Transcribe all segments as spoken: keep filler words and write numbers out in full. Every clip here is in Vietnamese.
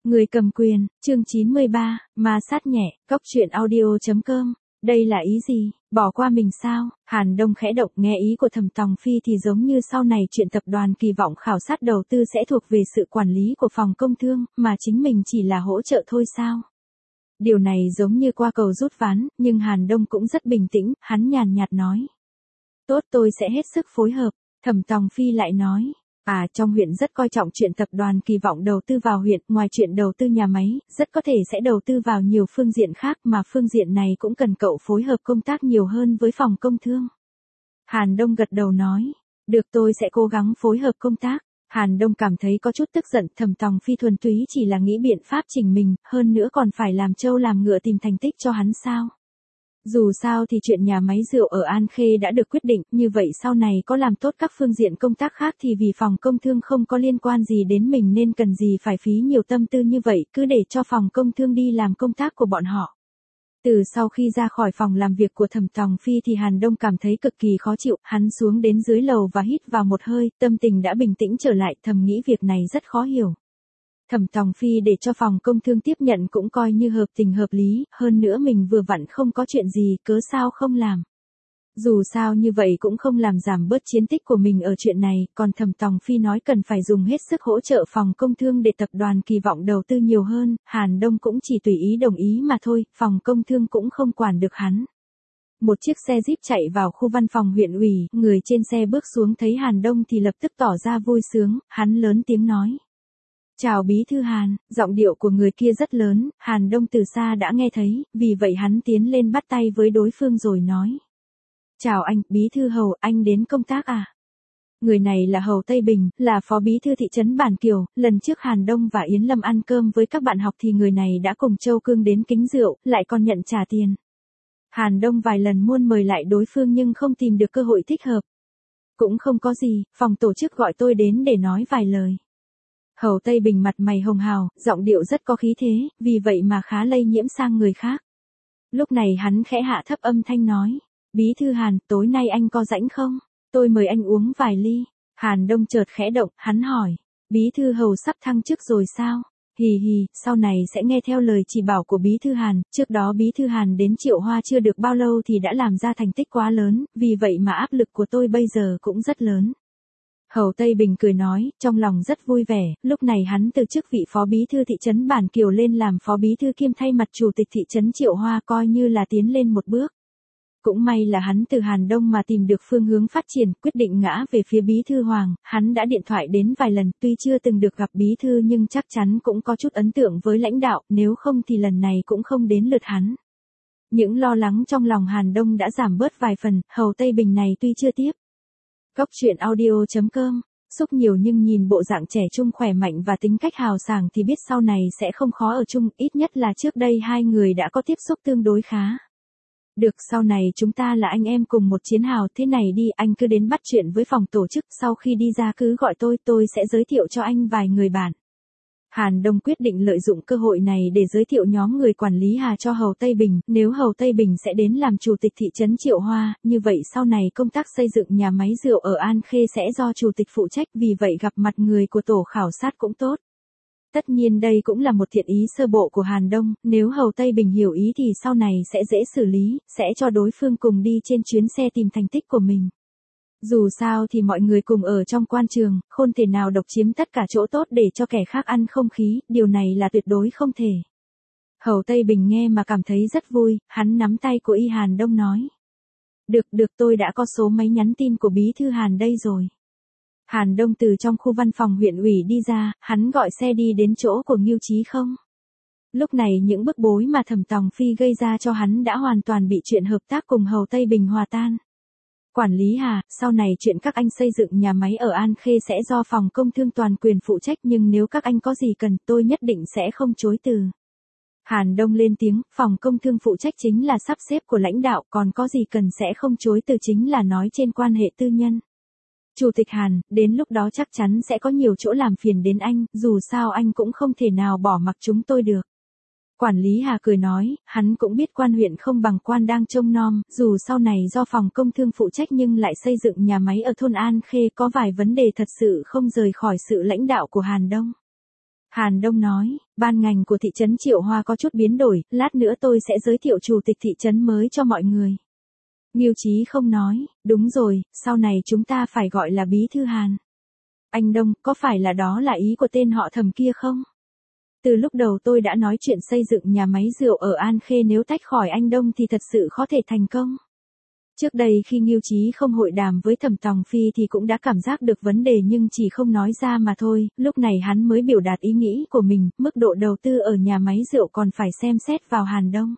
Người cầm quyền, chương chín mươi ba, ma sát nhẹ, cốc truyện audio chấm com. Đây là ý gì? Bỏ qua mình sao? Hàn Đông khẽ động, nghe ý của Thẩm Tòng Phi thì giống như sau này chuyện tập đoàn kỳ vọng khảo sát đầu tư sẽ thuộc về sự quản lý của phòng công thương, mà chính mình chỉ là hỗ trợ thôi sao? Điều này giống như qua cầu rút ván, nhưng Hàn Đông cũng rất bình tĩnh, hắn nhàn nhạt nói. Tốt, tôi sẽ hết sức phối hợp. Thẩm Tòng Phi lại nói. À, trong huyện rất coi trọng chuyện tập đoàn kỳ vọng đầu tư vào huyện, ngoài chuyện đầu tư nhà máy, rất có thể sẽ đầu tư vào nhiều phương diện khác, mà phương diện này cũng cần cậu phối hợp công tác nhiều hơn với phòng công thương. Hàn Đông gật đầu nói, được, tôi sẽ cố gắng phối hợp công tác. Hàn Đông cảm thấy có chút tức giận, Thẩm Tòng Phi thuần túy chỉ là nghĩ biện pháp chỉnh mình, hơn nữa còn phải làm trâu làm ngựa tìm thành tích cho hắn sao. Dù sao thì chuyện nhà máy rượu ở An Khê đã được quyết định, như vậy sau này có làm tốt các phương diện công tác khác thì vì phòng công thương không có liên quan gì đến mình nên cần gì phải phí nhiều tâm tư như vậy, cứ để cho phòng công thương đi làm công tác của bọn họ. Từ sau khi ra khỏi phòng làm việc của Thẩm Tòng Phi thì Hàn Đông cảm thấy cực kỳ khó chịu, hắn xuống đến dưới lầu và hít vào một hơi, tâm tình đã bình tĩnh trở lại, thầm nghĩ việc này rất khó hiểu. Thẩm Tòng Phi để cho phòng công thương tiếp nhận cũng coi như hợp tình hợp lý, hơn nữa mình vừa vặn không có chuyện gì, cớ sao không làm. Dù sao như vậy cũng không làm giảm bớt chiến tích của mình ở chuyện này, còn Thẩm Tòng Phi nói cần phải dùng hết sức hỗ trợ phòng công thương để tập đoàn kỳ vọng đầu tư nhiều hơn, Hàn Đông cũng chỉ tùy ý đồng ý mà thôi, phòng công thương cũng không quản được hắn. Một chiếc xe Jeep chạy vào khu văn phòng huyện ủy, người trên xe bước xuống thấy Hàn Đông thì lập tức tỏ ra vui sướng, hắn lớn tiếng nói. Chào bí thư Hàn, giọng điệu của người kia rất lớn, Hàn Đông từ xa đã nghe thấy, vì vậy hắn tiến lên bắt tay với đối phương rồi nói. Chào anh, bí thư Hầu, anh đến công tác à? Người này là Hầu Tây Bình, là phó bí thư thị trấn Bản Kiều, lần trước Hàn Đông và Yến Lâm ăn cơm với các bạn học thì người này đã cùng Châu Cương đến kính rượu, lại còn nhận trả tiền. Hàn Đông vài lần muốn mời lại đối phương nhưng không tìm được cơ hội thích hợp. Cũng không có gì, phòng tổ chức gọi tôi đến để nói vài lời. Hầu Tây Bình mặt mày hồng hào, giọng điệu rất có khí thế, vì vậy mà khá lây nhiễm sang người khác. Lúc này hắn khẽ hạ thấp âm thanh nói, bí thư Hàn, tối nay anh có rảnh không? Tôi mời anh uống vài ly. Hàn Đông chợt khẽ động, hắn hỏi, bí thư Hầu sắp thăng chức rồi sao? Hì hì, sau này sẽ nghe theo lời chỉ bảo của bí thư Hàn, trước đó bí thư Hàn đến Triệu Hoa chưa được bao lâu thì đã làm ra thành tích quá lớn, vì vậy mà áp lực của tôi bây giờ cũng rất lớn. Hầu Tây Bình cười nói, trong lòng rất vui vẻ, lúc này hắn từ chức vị phó bí thư thị trấn Bản Kiều lên làm phó bí thư kiêm thay mặt chủ tịch thị trấn Triệu Hoa coi như là tiến lên một bước. Cũng may là hắn từ Hàn Đông mà tìm được phương hướng phát triển, quyết định ngã về phía bí thư Hoàng, hắn đã điện thoại đến vài lần, tuy chưa từng được gặp bí thư nhưng chắc chắn cũng có chút ấn tượng với lãnh đạo, nếu không thì lần này cũng không đến lượt hắn. Những lo lắng trong lòng Hàn Đông đã giảm bớt vài phần, Hầu Tây Bình này tuy chưa tiếp. Cốc truyện audio chấm com, xúc nhiều nhưng nhìn bộ dạng trẻ trung khỏe mạnh và tính cách hào sảng thì biết sau này sẽ không khó ở chung, ít nhất là trước đây hai người đã có tiếp xúc tương đối khá. Được, sau này chúng ta là anh em cùng một chiến hào, thế này đi, anh cứ đến bắt chuyện với phòng tổ chức, sau khi đi ra cứ gọi tôi, tôi sẽ giới thiệu cho anh vài người bạn. Hàn Đông quyết định lợi dụng cơ hội này để giới thiệu nhóm người quản lý Hà cho Hầu Tây Bình, nếu Hầu Tây Bình sẽ đến làm chủ tịch thị trấn Triệu Hoa, như vậy sau này công tác xây dựng nhà máy rượu ở An Khê sẽ do chủ tịch phụ trách, vì vậy gặp mặt người của tổ khảo sát cũng tốt. Tất nhiên đây cũng là một thiện ý sơ bộ của Hàn Đông, nếu Hầu Tây Bình hiểu ý thì sau này sẽ dễ xử lý, sẽ cho đối phương cùng đi trên chuyến xe tìm thành tích của mình. Dù sao thì mọi người cùng ở trong quan trường, không thể nào độc chiếm tất cả chỗ tốt để cho kẻ khác ăn không khí, điều này là tuyệt đối không thể. Hầu Tây Bình nghe mà cảm thấy rất vui, hắn nắm tay của Y Hàn Đông nói. Được được, tôi đã có số máy nhắn tin của bí thư Hàn đây rồi. Hàn Đông từ trong khu văn phòng huyện ủy đi ra, hắn gọi xe đi đến chỗ của Ngưu Chí Không. Lúc này những bức bối mà Thẩm Tòng Phi gây ra cho hắn đã hoàn toàn bị chuyện hợp tác cùng Hầu Tây Bình hòa tan. Quản lý Hà, sau này chuyện các anh xây dựng nhà máy ở An Khê sẽ do phòng công thương toàn quyền phụ trách, nhưng nếu các anh có gì cần tôi nhất định sẽ không chối từ. Hàn Đông lên tiếng, phòng công thương phụ trách chính là sắp xếp của lãnh đạo, còn có gì cần sẽ không chối từ chính là nói trên quan hệ tư nhân. Chủ tịch Hàn, đến lúc đó chắc chắn sẽ có nhiều chỗ làm phiền đến anh, dù sao anh cũng không thể nào bỏ mặc chúng tôi được. Quản lý Hà cười nói, hắn cũng biết quan huyện không bằng quan đang trông nom, dù sau này do phòng công thương phụ trách nhưng lại xây dựng nhà máy ở thôn An Khê có vài vấn đề thật sự không rời khỏi sự lãnh đạo của Hàn Đông. Hàn Đông nói, ban ngành của thị trấn Triệu Hoa có chút biến đổi, lát nữa tôi sẽ giới thiệu chủ tịch thị trấn mới cho mọi người. Ngưu Chí không nói, đúng rồi, sau này chúng ta phải gọi là bí thư Hàn. Anh Đông, có phải là đó là ý của tên họ Thẩm kia không? Từ lúc đầu tôi đã nói chuyện xây dựng nhà máy rượu ở An Khê nếu tách khỏi anh Đông thì thật sự khó thể thành công. Trước đây khi Ngưu Chí không hội đàm với Thẩm Tòng Phi thì cũng đã cảm giác được vấn đề nhưng chỉ không nói ra mà thôi, lúc này hắn mới biểu đạt ý nghĩ của mình, mức độ đầu tư ở nhà máy rượu còn phải xem xét vào Hàn Đông.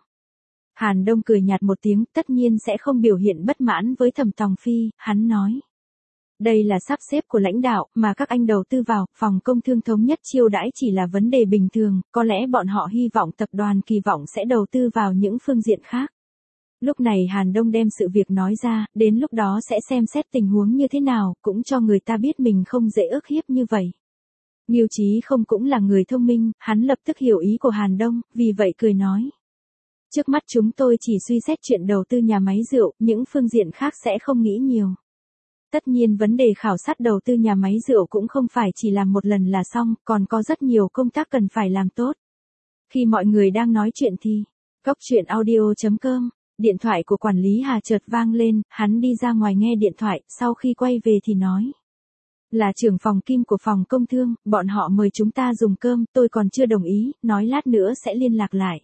Hàn Đông cười nhạt một tiếng, tất nhiên sẽ không biểu hiện bất mãn với Thẩm Tòng Phi, hắn nói. Đây là sắp xếp của lãnh đạo, mà các anh đầu tư vào, phòng công thương thống nhất chiêu đãi chỉ là vấn đề bình thường, có lẽ bọn họ hy vọng tập đoàn kỳ vọng sẽ đầu tư vào những phương diện khác. Lúc này Hàn Đông đem sự việc nói ra, đến lúc đó sẽ xem xét tình huống như thế nào, cũng cho người ta biết mình không dễ ức hiếp như vậy. Ngưu Chí không cũng là người thông minh, hắn lập tức hiểu ý của Hàn Đông, vì vậy cười nói. Trước mắt chúng tôi chỉ suy xét chuyện đầu tư nhà máy rượu, những phương diện khác sẽ không nghĩ nhiều. Tất nhiên vấn đề khảo sát đầu tư nhà máy rượu cũng không phải chỉ làm một lần là xong, còn có rất nhiều công tác cần phải làm tốt. Khi mọi người đang nói chuyện thì, Cốc Truyện Audio chấm com, điện thoại của quản lý Hà chợt vang lên, hắn đi ra ngoài nghe điện thoại, sau khi quay về thì nói. Là trưởng phòng Kim của phòng công thương, bọn họ mời chúng ta dùng cơm, tôi còn chưa đồng ý, nói lát nữa sẽ liên lạc lại.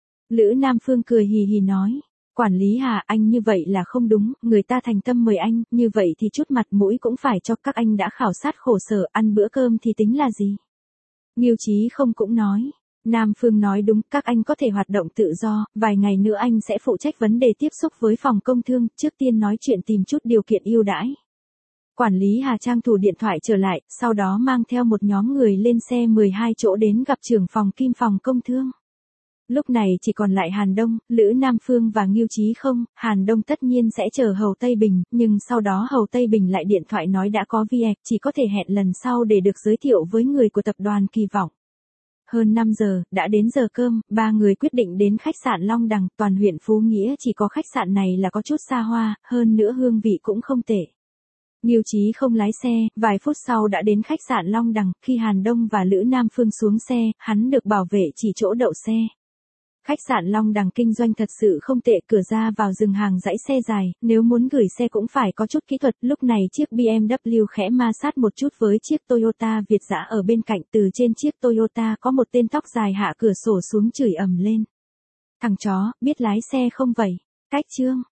Lữ Nam Phương cười hì hì nói. Quản lý Hà, anh như vậy là không đúng, người ta thành tâm mời anh, như vậy thì chút mặt mũi cũng phải cho, các anh đã khảo sát khổ sở, ăn bữa cơm thì tính là gì? Ngưu Chí không cũng nói. Nam Phương nói đúng, các anh có thể hoạt động tự do, vài ngày nữa anh sẽ phụ trách vấn đề tiếp xúc với phòng công thương, trước tiên nói chuyện tìm chút điều kiện ưu đãi. Quản lý Hà trang thủ điện thoại trở lại, sau đó mang theo một nhóm người lên xe mười hai chỗ đến gặp trưởng phòng Kim phòng công thương. Lúc này chỉ còn lại Hàn Đông, Lữ Nam Phương và Ngưu Chí không, Hàn Đông tất nhiên sẽ chờ Hầu Tây Bình, nhưng sau đó Hầu Tây Bình lại điện thoại nói đã có việc, chỉ có thể hẹn lần sau để được giới thiệu với người của tập đoàn kỳ vọng. Hơn năm giờ, đã đến giờ cơm, ba người quyết định đến khách sạn Long Đằng, toàn huyện Phú Nghĩa chỉ có khách sạn này là có chút xa hoa, hơn nữa hương vị cũng không tệ. Ngưu Chí không lái xe, vài phút sau đã đến khách sạn Long Đằng, khi Hàn Đông và Lữ Nam Phương xuống xe, hắn được bảo vệ chỉ chỗ đậu xe. Khách sạn Long Đằng kinh doanh thật sự không tệ, cửa ra vào dừng hàng dãy xe dài, nếu muốn gửi xe cũng phải có chút kỹ thuật, lúc này chiếc bê em vê khẽ ma sát một chút với chiếc Toyota Việt dã ở bên cạnh, từ trên chiếc Toyota có một tên tóc dài hạ cửa sổ xuống chửi ầm lên. Thằng chó, biết lái xe không vậy? Cách chương.